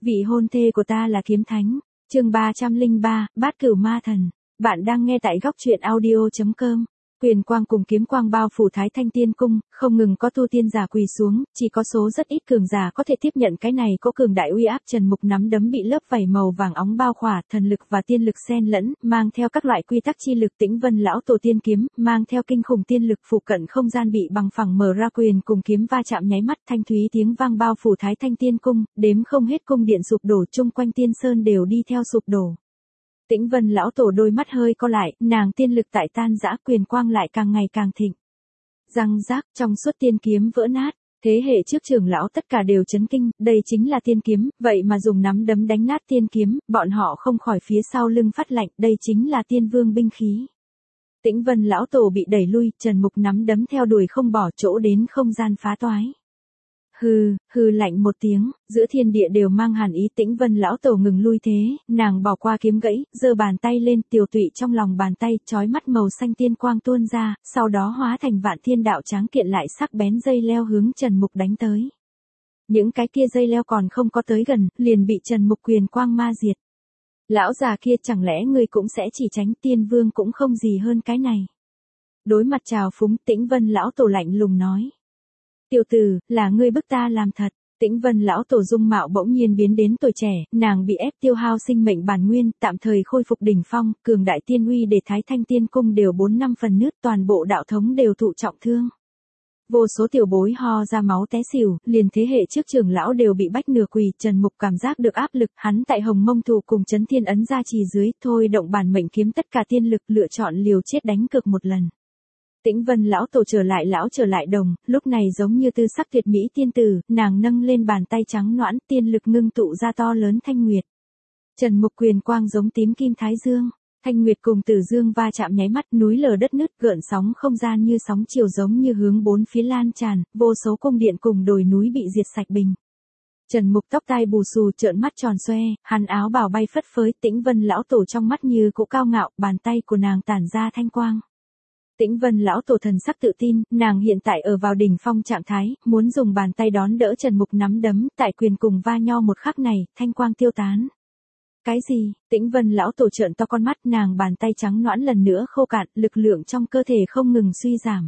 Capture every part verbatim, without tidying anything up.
Vị hôn thê của ta là kiếm thánh. Chương ba trăm lẻ ba, Bát Cửu Ma Thần. Bạn đang nghe tại góc truyện audio chấm com. Quyền quang cùng kiếm quang bao phủ Thái Thanh Tiên Cung, không ngừng có tu tiên giả quỳ xuống, chỉ có số rất ít cường giả có thể tiếp nhận cái này có cường đại uy áp. Trần Mục nắm đấm bị lớp vảy màu vàng óng bao khỏa, thần lực và tiên lực xen lẫn, mang theo các loại quy tắc chi lực. Tĩnh Vân lão tổ tiên kiếm, mang theo kinh khủng tiên lực, phụ cận không gian bị bằng phẳng mở ra, quyền cùng kiếm va chạm nháy mắt, thanh thúy tiếng vang bao phủ Thái Thanh Tiên Cung, đếm không hết cung điện sụp đổ, chung quanh tiên sơn đều đi theo sụp đổ. Tĩnh Vân lão tổ đôi mắt hơi co lại, nàng tiên lực tại tan rã, quyền quang lại càng ngày càng thịnh. Răng rác, trong suốt tiên kiếm vỡ nát, thế hệ trước trưởng lão tất cả đều chấn kinh, đây chính là tiên kiếm, vậy mà dùng nắm đấm đánh nát tiên kiếm, bọn họ không khỏi phía sau lưng phát lạnh, đây chính là tiên vương binh khí. Tĩnh Vân lão tổ bị đẩy lui, Trần Mục nắm đấm theo đuổi không bỏ, chỗ đến không gian phá toái. Hừ, hừ lạnh một tiếng, giữa thiên địa đều mang hàn ý. Tĩnh Vân lão tổ ngừng lui thế, nàng bỏ qua kiếm gãy, giơ bàn tay lên, tiều tụy trong lòng bàn tay, chói mắt màu xanh tiên quang tuôn ra, sau đó hóa thành vạn thiên đạo tráng kiện lại sắc bén dây leo hướng Trần Mục đánh tới. Những cái kia dây leo còn không có tới gần, liền bị Trần Mục quyền quang ma diệt. Lão già kia, chẳng lẽ ngươi cũng sẽ chỉ tránh? Tiên vương cũng không gì hơn cái này. Đối mặt trào phúng, Tĩnh Vân lão tổ lạnh lùng nói. Tiểu tử, là ngươi bức ta làm thật. Tĩnh Vân lão tổ dung mạo bỗng nhiên biến đến tuổi trẻ, nàng bị ép tiêu hao sinh mệnh bản nguyên, tạm thời khôi phục đỉnh phong, cường đại tiên uy để Thái Thanh Tiên Cung đều bốn năm phần nứt, toàn bộ đạo thống đều thụ trọng thương. Vô số tiểu bối ho ra máu té xỉu, liền thế hệ trước trưởng lão đều bị bách nửa quỳ. Trần Mục cảm giác được áp lực, hắn tại Hồng Mông Thụ cùng Chấn Thiên Ấn gia trì dưới, thôi động bản mệnh kiếm tất cả tiên lực, lựa chọn liều chết đánh cược một lần. Tĩnh Vân lão tổ trở lại lão trở lại đồng, lúc này giống như tư sắc tuyệt mỹ tiên tử, nàng nâng lên bàn tay trắng nõn, tiên lực ngưng tụ ra to lớn thanh nguyệt. Trần Mục quyền quang giống tím kim thái dương, thanh nguyệt cùng tử dương va chạm nháy mắt, núi lở đất nứt, gợn sóng không gian như sóng chiều giống như hướng bốn phía lan tràn, vô số cung điện cùng đồi núi bị diệt sạch bình. Trần Mục tóc tai bù xù, trợn mắt tròn xoe, hắn áo bào bay phất phới. Tĩnh Vân lão tổ trong mắt như cỗ cao ngạo, bàn tay của nàng tản ra thanh quang. Tĩnh Vân lão tổ thần sắc tự tin, nàng hiện tại ở vào đỉnh phong trạng thái, muốn dùng bàn tay đón đỡ Trần Mục nắm đấm, tại quyền cùng va nho một khắc này, thanh quang tiêu tán. Cái gì? Tĩnh Vân lão tổ trợn to con mắt, nàng bàn tay trắng nõn lần nữa khô cạn, lực lượng trong cơ thể không ngừng suy giảm.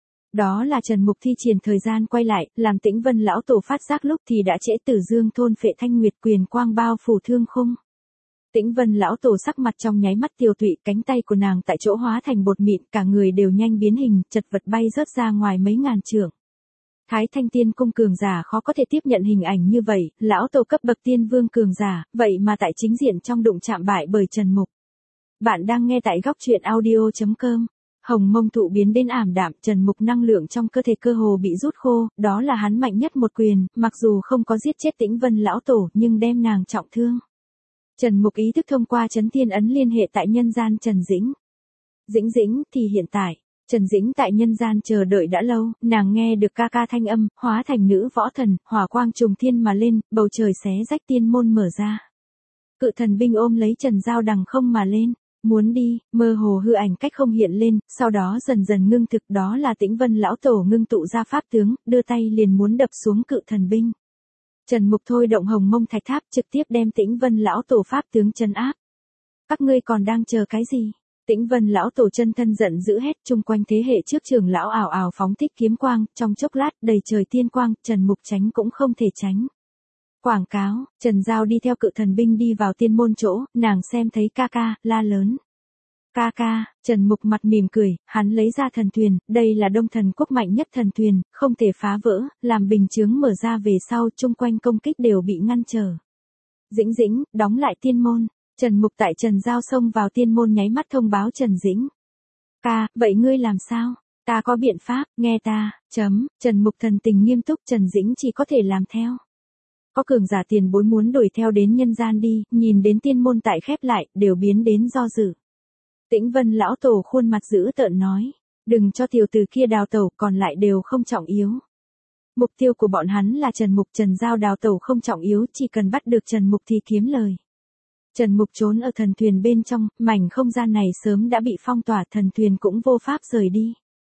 Đó là Trần Mục thi triển thời gian quay lại, làm Tĩnh Vân lão tổ phát giác lúc thì đã trễ, tử dương thôn phệ thanh nguyệt, quyền quang bao phủ thương khung. Tĩnh Vân lão tổ sắc mặt trong nháy mắt tiều tụy, cánh tay của nàng tại chỗ hóa thành bột mịn, cả người đều nhanh biến hình, chật vật bay rớt ra ngoài mấy ngàn trượng. Thái Thanh Tiên Cung cường giả khó có thể tiếp nhận hình ảnh như vậy, lão tổ cấp bậc tiên vương cường giả, vậy mà tại chính diện trong đụng chạm bại bởi Trần Mục. Bạn đang nghe tại góc truyện audio chấm com. Hồng Mông Thụ biến đến ảm đạm, Trần Mục năng lượng trong cơ thể cơ hồ bị rút khô, đó là hắn mạnh nhất một quyền, mặc dù không có giết chết Tĩnh Vân lão tổ, nhưng đem nàng trọng thương. Trần Mục ý thức thông qua Chấn Thiên Ấn liên hệ tại nhân gian Trần Dĩnh. Dĩnh Dĩnh thì hiện tại, Trần Dĩnh tại nhân gian chờ đợi đã lâu, nàng nghe được ca ca thanh âm, hóa thành nữ võ thần, hỏa quang trùng thiên mà lên, bầu trời xé rách, tiên môn mở ra. Cự thần binh ôm lấy Trần Giao đằng không mà lên, muốn đi, mơ hồ hư ảnh cách không hiện lên, sau đó dần dần ngưng thực, đó là Tĩnh Vân lão tổ ngưng tụ ra pháp tướng, đưa tay liền muốn đập xuống cự thần binh. Trần Mục thôi động Hồng Mông Thạch Tháp, trực tiếp đem Tĩnh Vân lão tổ pháp tướng trấn áp. Các ngươi còn đang chờ cái gì? Tĩnh Vân lão tổ chân thân giận dữ hét, chung quanh thế hệ trước trưởng lão ảo ảo phóng thích kiếm quang, trong chốc lát đầy trời tiên quang, Trần Mục tránh cũng không thể tránh. Quảng cáo, Trần Giao đi theo cự thần binh đi vào tiên môn chỗ, nàng xem thấy ca ca, la lớn. Ca ca, Trần Mục mặt mỉm cười, hắn lấy ra thần thuyền, đây là Đông Thần Quốc mạnh nhất thần thuyền, không thể phá vỡ, làm bình chướng mở ra về sau, chung quanh công kích đều bị ngăn trở. Dĩnh Dĩnh, đóng lại tiên môn. Trần Mục tại Trần Giao xông vào tiên môn nháy mắt thông báo Trần Dĩnh. Ca, vậy ngươi làm sao? Ta có biện pháp, nghe ta, chấm, Trần Mục thần tình nghiêm túc, Trần Dĩnh chỉ có thể làm theo. Có cường giả tiền bối muốn đuổi theo đến nhân gian đi, nhìn đến tiên môn tại khép lại, đều biến đến do dự. Tĩnh Vân lão tổ khuôn mặt dữ tợn nói, đừng cho tiểu tử kia đào tẩu, còn lại đều không trọng yếu. Mục tiêu của bọn hắn là Trần Mục, Trần Giao đào tẩu không trọng yếu, chỉ cần bắt được Trần Mục thì kiếm lời. Trần Mục trốn ở thần thuyền bên trong, mảnh không gian này sớm đã bị phong tỏa, thần thuyền cũng vô pháp rời đi.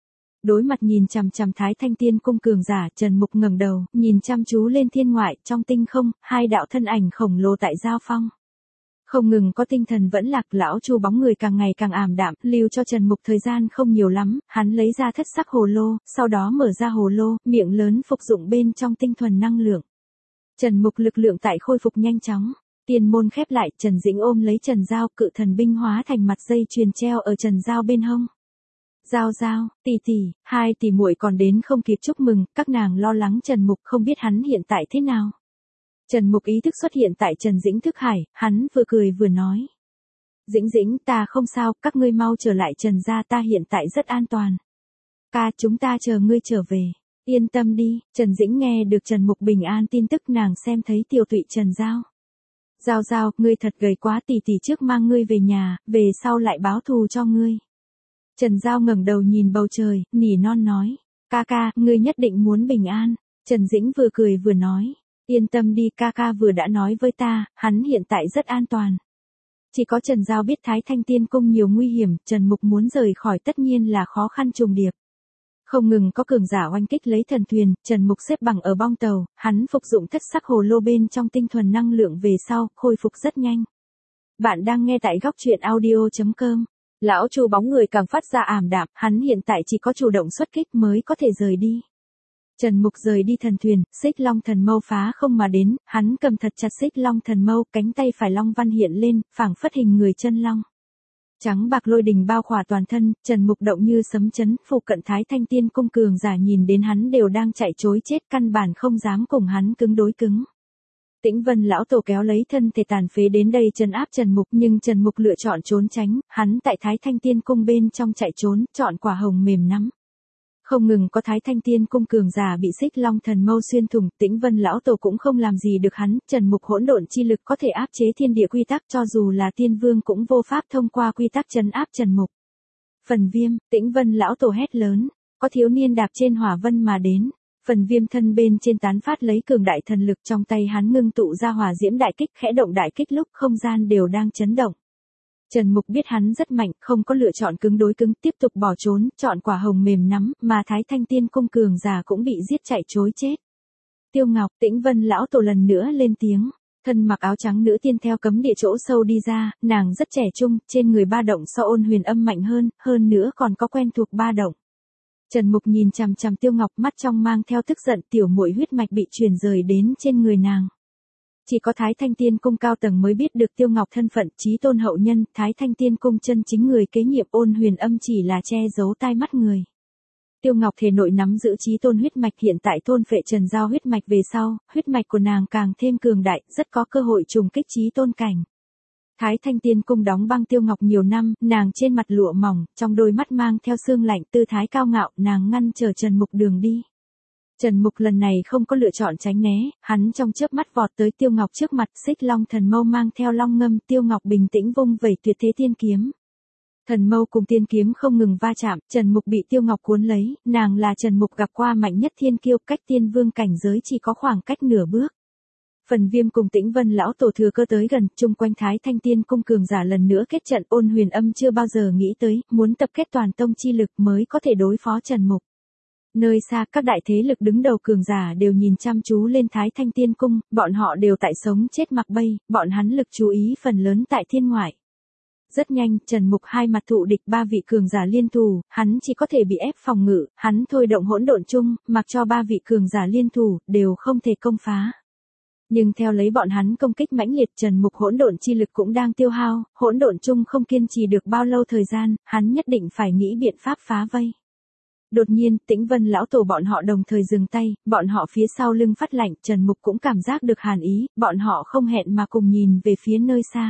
Đối mặt nhìn chằm chằm Thái Thanh Tiên Cung cường giả, Trần Mục ngẩng đầu, nhìn chăm chú lên thiên ngoại, trong tinh không, hai đạo thân ảnh khổng lồ tại giao phong. Không ngừng có tinh thần vẫn lạc, lão Chu bóng người càng ngày càng ảm đạm, lưu cho Trần Mục thời gian không nhiều lắm, hắn lấy ra thất sắc hồ lô, sau đó mở ra hồ lô, miệng lớn phục dụng bên trong tinh thuần năng lượng. Trần Mục lực lượng tại khôi phục nhanh chóng. Tiên môn khép lại, Trần Dĩnh ôm lấy Trần Giao, cự thần binh hóa thành mặt dây chuyền treo ở Trần Giao bên hông. Giao Giao, tỷ tỷ, hai tỷ muội còn đến không kịp chúc mừng, các nàng lo lắng Trần Mục không biết hắn hiện tại thế nào. Trần Mục ý thức xuất hiện tại Trần Dĩnh thức hải, hắn vừa cười vừa nói. Dĩnh Dĩnh, ta không sao, các ngươi mau trở lại Trần gia, ta hiện tại rất an toàn. Ca, chúng ta chờ ngươi trở về. Yên tâm đi, Trần Dĩnh nghe được Trần Mục bình an tin tức, nàng xem thấy tiểu tụy Trần Giao. Giao Giao, ngươi thật gầy quá, tỷ tỷ trước mang ngươi về nhà, về sau lại báo thù cho ngươi. Trần Giao ngẩng đầu nhìn bầu trời, nỉ non nói. Ca ca, ngươi nhất định muốn bình an. Trần Dĩnh vừa cười vừa nói. Yên tâm đi, ca ca vừa đã nói với ta, hắn hiện tại rất an toàn. Chỉ có Trần Giao biết Thái Thanh Tiên Cung nhiều nguy hiểm, Trần Mục muốn rời khỏi tất nhiên là khó khăn trùng điệp. Không ngừng có cường giả oanh kích lấy thần thuyền, Trần Mục xếp bằng ở bong tàu, hắn phục dụng thất sắc hồ lô bên trong tinh thuần năng lượng về sau, khôi phục rất nhanh. Bạn đang nghe tại góc truyện audio chấm com. Lão Chu bóng người càng phát ra ảm đạm, hắn hiện tại chỉ có chủ động xuất kích mới có thể rời đi. Trần Mục rời đi thần thuyền, Xích Long thần mâu phá không mà đến, hắn cầm thật chặt Xích Long thần mâu, cánh tay phải long văn hiện lên, phảng phất hình người chân long. Trắng bạc lôi đình bao khỏa toàn thân, Trần Mục động như sấm chấn, phụ cận Thái Thanh Tiên Cung cường giả nhìn đến hắn đều đang chạy trối chết, căn bản không dám cùng hắn cứng đối cứng. Tĩnh Vân lão tổ kéo lấy thân thể tàn phế đến đây trấn áp Trần Mục, nhưng Trần Mục lựa chọn trốn tránh, hắn tại Thái Thanh Tiên Cung bên trong chạy trốn, chọn quả hồng mềm nắm. Không ngừng có Thái Thanh Tiên Cung cường giả bị Xích Long thần mâu xuyên thủng, Tĩnh Vân lão tổ cũng không làm gì được hắn, Trần Mục hỗn độn chi lực có thể áp chế thiên địa quy tắc, cho dù là tiên vương cũng vô pháp thông qua quy tắc trấn áp Trần Mục. Phần Viêm, Tĩnh Vân lão tổ hét lớn, có thiếu niên đạp trên hỏa vân mà đến. Phần Viêm thân bên trên tán phát lấy cường đại thần lực, trong tay hắn ngưng tụ ra hỏa diễm đại kích, khẽ động đại kích lúc không gian đều đang chấn động. Trần Mục biết hắn rất mạnh, không có lựa chọn cứng đối cứng, tiếp tục bỏ trốn, chọn quả hồng mềm nắm, mà Thái Thanh Tiên Cung cường giả cũng bị giết chạy trối chết. Tiêu Ngọc, Tĩnh Vân lão tổ lần nữa lên tiếng, thân mặc áo trắng nữ tiên theo cấm địa chỗ sâu đi ra, nàng rất trẻ trung, trên người ba động so Ôn Huyền Âm mạnh hơn, hơn nữa còn có quen thuộc ba động. Trần Mục nhìn chằm chằm Tiêu Ngọc, mắt trong mang theo tức giận, tiểu muội huyết mạch bị truyền rời đến trên người nàng. Chỉ có Thái Thanh Tiên Cung cao tầng mới biết được Tiêu Ngọc thân phận, chí tôn hậu nhân, Thái Thanh Tiên Cung chân chính người kế nhiệm, Ôn Huyền Âm chỉ là che giấu tai mắt người. Tiêu Ngọc thể nội nắm giữ chí tôn huyết mạch, hiện tại thôn phệ Trần Giao huyết mạch về sau, huyết mạch của nàng càng thêm cường đại, rất có cơ hội trùng kích chí tôn cảnh. Thái Thanh Tiên Cung đóng băng Tiêu Ngọc nhiều năm, nàng trên mặt lụa mỏng, trong đôi mắt mang theo sương lạnh, tư thái cao ngạo, nàng ngăn trở Trần Mục đường đi. Trần Mục lần này không có lựa chọn tránh né, hắn trong chớp mắt vọt tới Tiêu Ngọc trước mặt, Xích Long thần mâu mang theo long ngâm, Tiêu Ngọc bình tĩnh vung vẩy tuyệt thế tiên kiếm. Thần mâu cùng tiên kiếm không ngừng va chạm, Trần Mục bị Tiêu Ngọc cuốn lấy, nàng là Trần Mục gặp qua mạnh nhất thiên kiêu, cách tiên vương cảnh giới chỉ có khoảng cách nửa bước. Phần Viêm cùng Tĩnh Vân lão tổ thừa cơ tới gần, chung quanh Thái Thanh Tiên Cung cường giả lần nữa kết trận, Ôn Huyền Âm chưa bao giờ nghĩ tới, muốn tập kết toàn tông chi lực mới có thể đối phó Trần Mục. Nơi xa, các đại thế lực đứng đầu cường giả đều nhìn chăm chú lên Thái Thanh Tiên Cung, bọn họ đều tại sống chết mặc bay, bọn hắn lực chú ý phần lớn tại thiên ngoại. Rất nhanh, Trần Mục hai mặt thụ địch, ba vị cường giả liên thủ, hắn chỉ có thể bị ép phòng ngự, hắn thôi động hỗn độn chung, mặc cho ba vị cường giả liên thủ, đều không thể công phá. Nhưng theo lấy bọn hắn công kích mãnh liệt, Trần Mục hỗn độn chi lực cũng đang tiêu hao, hỗn độn chung không kiên trì được bao lâu thời gian, hắn nhất định phải nghĩ biện pháp phá vây. Đột nhiên, Tĩnh Vân lão tổ bọn họ đồng thời dừng tay, bọn họ phía sau lưng phát lạnh, Trần Mục cũng cảm giác được hàn ý, bọn họ không hẹn mà cùng nhìn về phía nơi xa.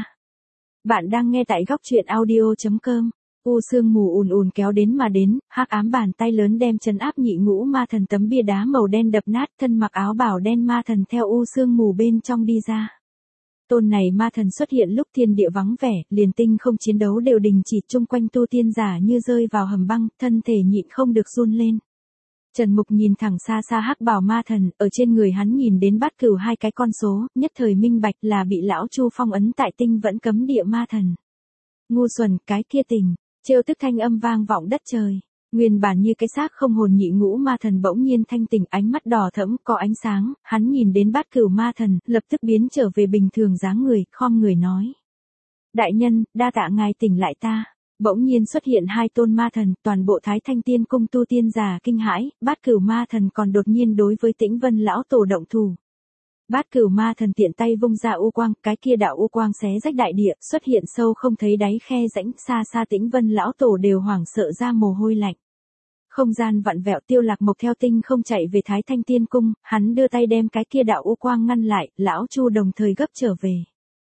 Bạn đang nghe tại góc truyện audio chấm com. U sương mù ùn ùn kéo đến mà đến, hắc ám bàn tay lớn đem trấn áp nhị ngũ ma thần tấm bia đá màu đen đập nát, thân mặc áo bào đen ma thần theo u sương mù bên trong đi ra. Tôn này ma thần xuất hiện lúc thiên địa vắng vẻ, liền tinh không chiến đấu đều đình chỉ, chung quanh tu tiên giả như rơi vào hầm băng, thân thể nhịn không được run lên. Trần Mục nhìn thẳng xa xa hắc bào ma thần, ở trên người hắn nhìn đến bát cửu hai cái con số, nhất thời minh bạch là bị lão Chu phong ấn tại tinh vẫn cấm địa ma thần. Ngu xuẩn, cái kia tình, trêu tức thanh âm vang vọng đất trời. Nguyên bản như cái xác không hồn nhị ngũ ma thần bỗng nhiên thanh tỉnh, ánh mắt đỏ thẫm có ánh sáng, hắn nhìn đến Bát Cửu ma thần, lập tức biến trở về bình thường dáng người, khom người nói. Đại nhân, đa tạ ngài tỉnh lại ta. Bỗng nhiên xuất hiện hai tôn ma thần, toàn bộ Thái Thanh Tiên Cung tu tiên giả kinh hãi, Bát Cửu ma thần còn đột nhiên đối với Tĩnh Vân lão tổ động thủ. Bát Cửu ma thần tiện tay vung ra u quang, cái kia đạo u quang xé rách đại địa, xuất hiện sâu không thấy đáy khe rãnh, xa xa Tĩnh Vân lão tổ đều hoảng sợ ra mồ hôi lạnh. Không gian vặn vẹo, Tiêu Lạc Mộc theo tinh không chạy về Thái Thanh Tiên Cung, hắn đưa tay đem cái kia đạo u quang ngăn lại, lão Chu đồng thời gấp trở về.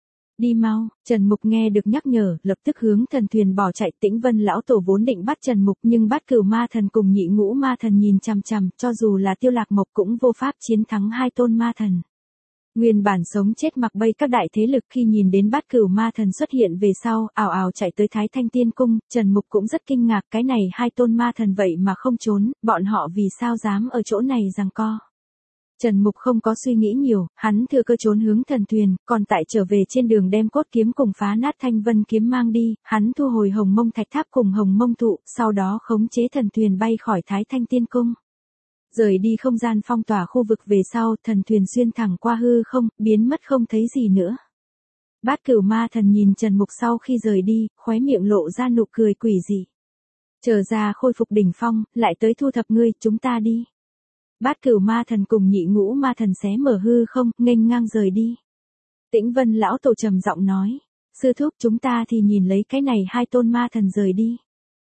Đi mau, Trần Mục nghe được nhắc nhở, lập tức hướng thần thuyền bỏ chạy. Tĩnh Vân lão tổ vốn định bắt Trần Mục, nhưng Bát Cửu ma thần cùng nhị ngũ ma thần nhìn chằm chằm, cho dù là Tiêu Lạc Mộc cũng vô pháp chiến thắng hai tôn ma thần. Nguyên bản sống chết mặc bay các đại thế lực khi nhìn đến Bát Cửu ma thần xuất hiện về sau, ào ào chạy tới Thái Thanh Tiên Cung, Trần Mục cũng rất kinh ngạc, cái này hai tôn ma thần vậy mà không trốn, bọn họ vì sao dám ở chỗ này giằng co. Trần Mục không có suy nghĩ nhiều, hắn thừa cơ trốn hướng thần thuyền, còn tại trở về trên đường đem cốt kiếm cùng phá nát thanh vân kiếm mang đi, hắn thu hồi hồng mông thạch tháp cùng hồng mông thụ, sau đó khống chế thần thuyền bay khỏi Thái Thanh Tiên Cung. Rời đi không gian phong tỏa khu vực về sau, thần thuyền xuyên thẳng qua hư không, biến mất không thấy gì nữa. Bát Cửu ma thần nhìn Trần Mục sau khi rời đi, khóe miệng lộ ra nụ cười quỷ dị. Chờ ra khôi phục đỉnh phong, lại tới thu thập ngươi, chúng ta đi. Bát Cửu ma thần cùng nhị ngũ ma thần xé mở hư không, nghênh ngang rời đi. Tĩnh Vân lão tổ trầm giọng nói, sư thúc chúng ta thì nhìn lấy cái này hai tôn ma thần rời đi.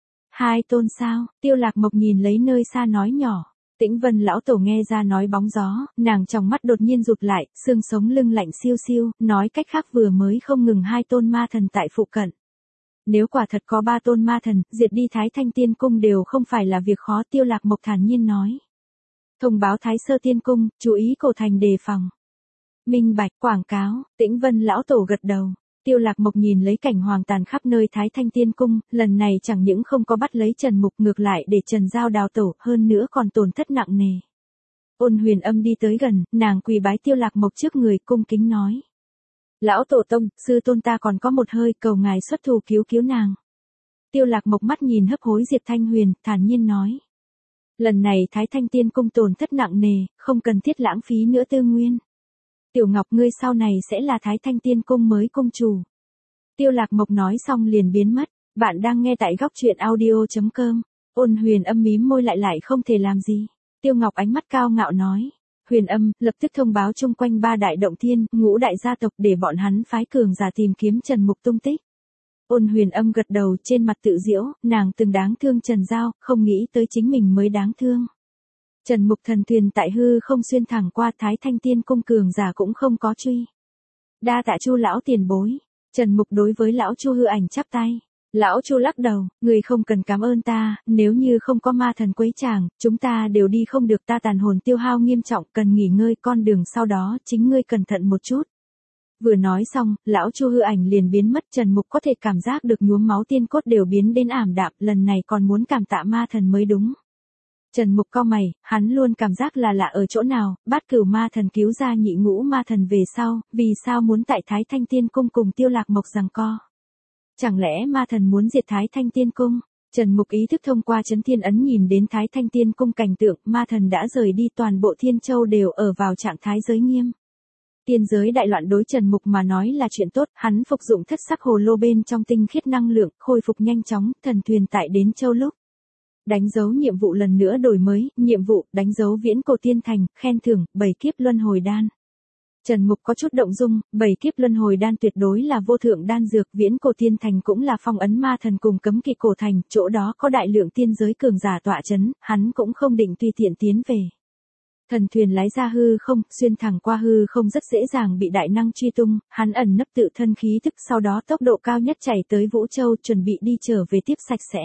Hai tôn sao? Tiêu Lạc Mộc nhìn lấy nơi xa nói nhỏ. Tĩnh Vân lão tổ nghe ra nói bóng gió, nàng trong mắt đột nhiên rụt lại, xương sống lưng lạnh siêu siêu, nói cách khác vừa mới không ngừng hai tôn ma thần tại phụ cận. Nếu quả thật có ba tôn ma thần, diệt đi Thái Thanh Tiên Cung đều không phải là việc khó, Tiêu Lạc Mộc thản nhiên nói. Thông báo Thái Sơ Tiên Cung, chú ý cổ thành đề phòng. Minh bạch, quảng cáo, Tĩnh Vân lão tổ gật đầu. Tiêu Lạc Mộc nhìn lấy cảnh hoàng tàn khắp nơi Thái Thanh Tiên Cung, lần này chẳng những không có bắt lấy Trần Mục, ngược lại để Trần Giao đào tổ, hơn nữa còn tổn thất nặng nề. Ôn Huyền Âm đi tới gần, nàng quỳ bái Tiêu Lạc Mộc trước người, cung kính nói. Lão tổ tông, sư tôn ta còn có một hơi, cầu ngài xuất thủ cứu cứu nàng. Tiêu Lạc Mộc mắt nhìn hấp hối Diệp Thanh Huyền, thản nhiên nói. Lần này Thái Thanh Tiên Cung tổn thất nặng nề, không cần thiết lãng phí nữa tư nguyên. Tiểu Ngọc ngươi sau này sẽ là Thái Thanh Tiên Cung mới cung chủ. Tiêu Lạc Mộc nói xong liền biến mất. Bạn đang nghe tại góc truyện audio chấm com. Ôn Huyền Âm mím môi lại lại không thể làm gì. Tiêu Ngọc ánh mắt cao ngạo nói. Huyền Âm, lập tức thông báo chung quanh ba đại động thiên, ngũ đại gia tộc để bọn hắn phái cường giả tìm kiếm Trần Mục tung tích. Ôn Huyền Âm gật đầu, trên mặt tự giễu, nàng từng đáng thương Trần Giao, không nghĩ tới chính mình mới đáng thương. Trần Mục thần thuyền tại hư không xuyên thẳng qua, Thái Thanh Tiên Cung cường giả cũng không có truy. Đa tạ Chu lão tiền bối. Trần Mục đối với lão Chu hư ảnh chắp tay. Lão Chu lắc đầu, người không cần cảm ơn ta, nếu như không có ma thần quấy chàng, chúng ta đều đi không được, ta tàn hồn tiêu hao nghiêm trọng, cần nghỉ ngơi, con đường sau đó chính ngươi cẩn thận một chút. Vừa nói xong, lão Chu hư ảnh liền biến mất, Trần Mục có thể cảm giác được nhuốm máu tiên cốt đều biến đến ảm đạm, lần này còn muốn cảm tạ ma thần mới đúng. Trần Mục cau mày, hắn luôn cảm giác là lạ ở chỗ nào, Bát Cửu ma thần cứu ra nhị ngũ ma thần về sau, vì sao muốn tại Thái Thanh Tiên Cung cùng Tiêu Lạc Mộc giằng co? Chẳng lẽ ma thần muốn diệt Thái Thanh Tiên Cung? Trần Mục ý thức thông qua chấn thiên ấn nhìn đến Thái Thanh Tiên Cung cảnh tượng, ma thần đã rời đi, toàn bộ Thiên Châu đều ở vào trạng thái giới nghiêm. Tiên giới đại loạn đối Trần Mục mà nói là chuyện tốt, hắn phục dụng thất sắc hồ lô bên trong tinh khiết năng lượng, khôi phục nhanh chóng, thần thuyền tại đến châu lúc. Đánh dấu nhiệm vụ lần nữa đổi mới, nhiệm vụ, đánh dấu viễn cổ tiên thành, khen thưởng, bảy kiếp luân hồi đan. Trần Mục có chút động dung, bảy kiếp luân hồi đan tuyệt đối là vô thượng đan dược, viễn cổ tiên thành cũng là phong ấn ma thần cùng cấm kỵ cổ thành, chỗ đó có đại lượng tiên giới cường giả tọa chấn, hắn cũng không định tùy tiện tiến về. Thần thuyền lái ra hư không, xuyên thẳng qua hư không rất dễ dàng bị đại năng truy tung, hắn ẩn nấp tự thân khí thức, sau đó tốc độ cao nhất chạy tới Vũ Châu, chuẩn bị đi trở về tiếp sạch sẽ.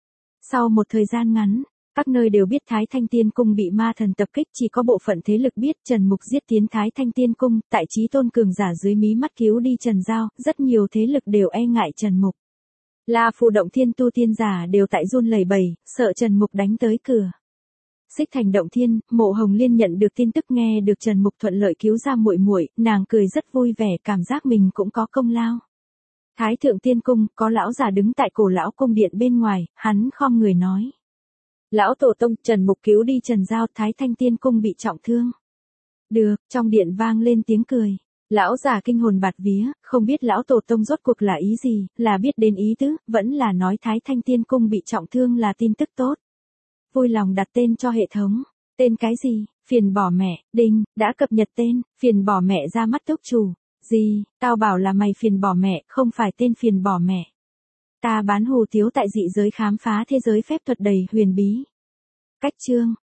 Sau một thời gian ngắn, các nơi đều biết Thái Thanh Tiên Cung bị ma thần tập kích, chỉ có bộ phận thế lực biết Trần Mục giết tiến Thái Thanh Tiên Cung, tại chí tôn cường giả dưới mí mắt cứu đi Trần Giao, rất nhiều thế lực đều e ngại Trần Mục. La Phù Động Thiên tu tiên giả đều tại run lẩy bẩy, sợ Trần Mục đánh tới cửa. Xích Thành Động Thiên, Mộ Hồng Liên nhận được tin tức nghe được Trần Mục thuận lợi cứu ra muội muội, nàng cười rất vui vẻ, cảm giác mình cũng có công lao. Thái Thượng Tiên Cung, có lão già đứng tại cổ lão cung điện bên ngoài, hắn khom người nói. Lão tổ tông, Trần Mục cứu đi Trần Giao, Thái Thanh Tiên Cung bị trọng thương. Được, trong điện vang lên tiếng cười. Lão già kinh hồn bạt vía, không biết lão tổ tông rốt cuộc là ý gì, là biết đến ý tứ, vẫn là nói Thái Thanh Tiên Cung bị trọng thương là tin tức tốt. Vui lòng đặt tên cho hệ thống. Tên cái gì? Phiền bỏ mẹ, đinh, đã cập nhật tên, phiền bỏ mẹ ra mắt túc chủ. Gì, tao bảo là mày phiền bỏ mẹ, không phải tên phiền bỏ mẹ. Ta bán hủ tiếu tại dị giới khám phá thế giới phép thuật đầy huyền bí. Cách chương.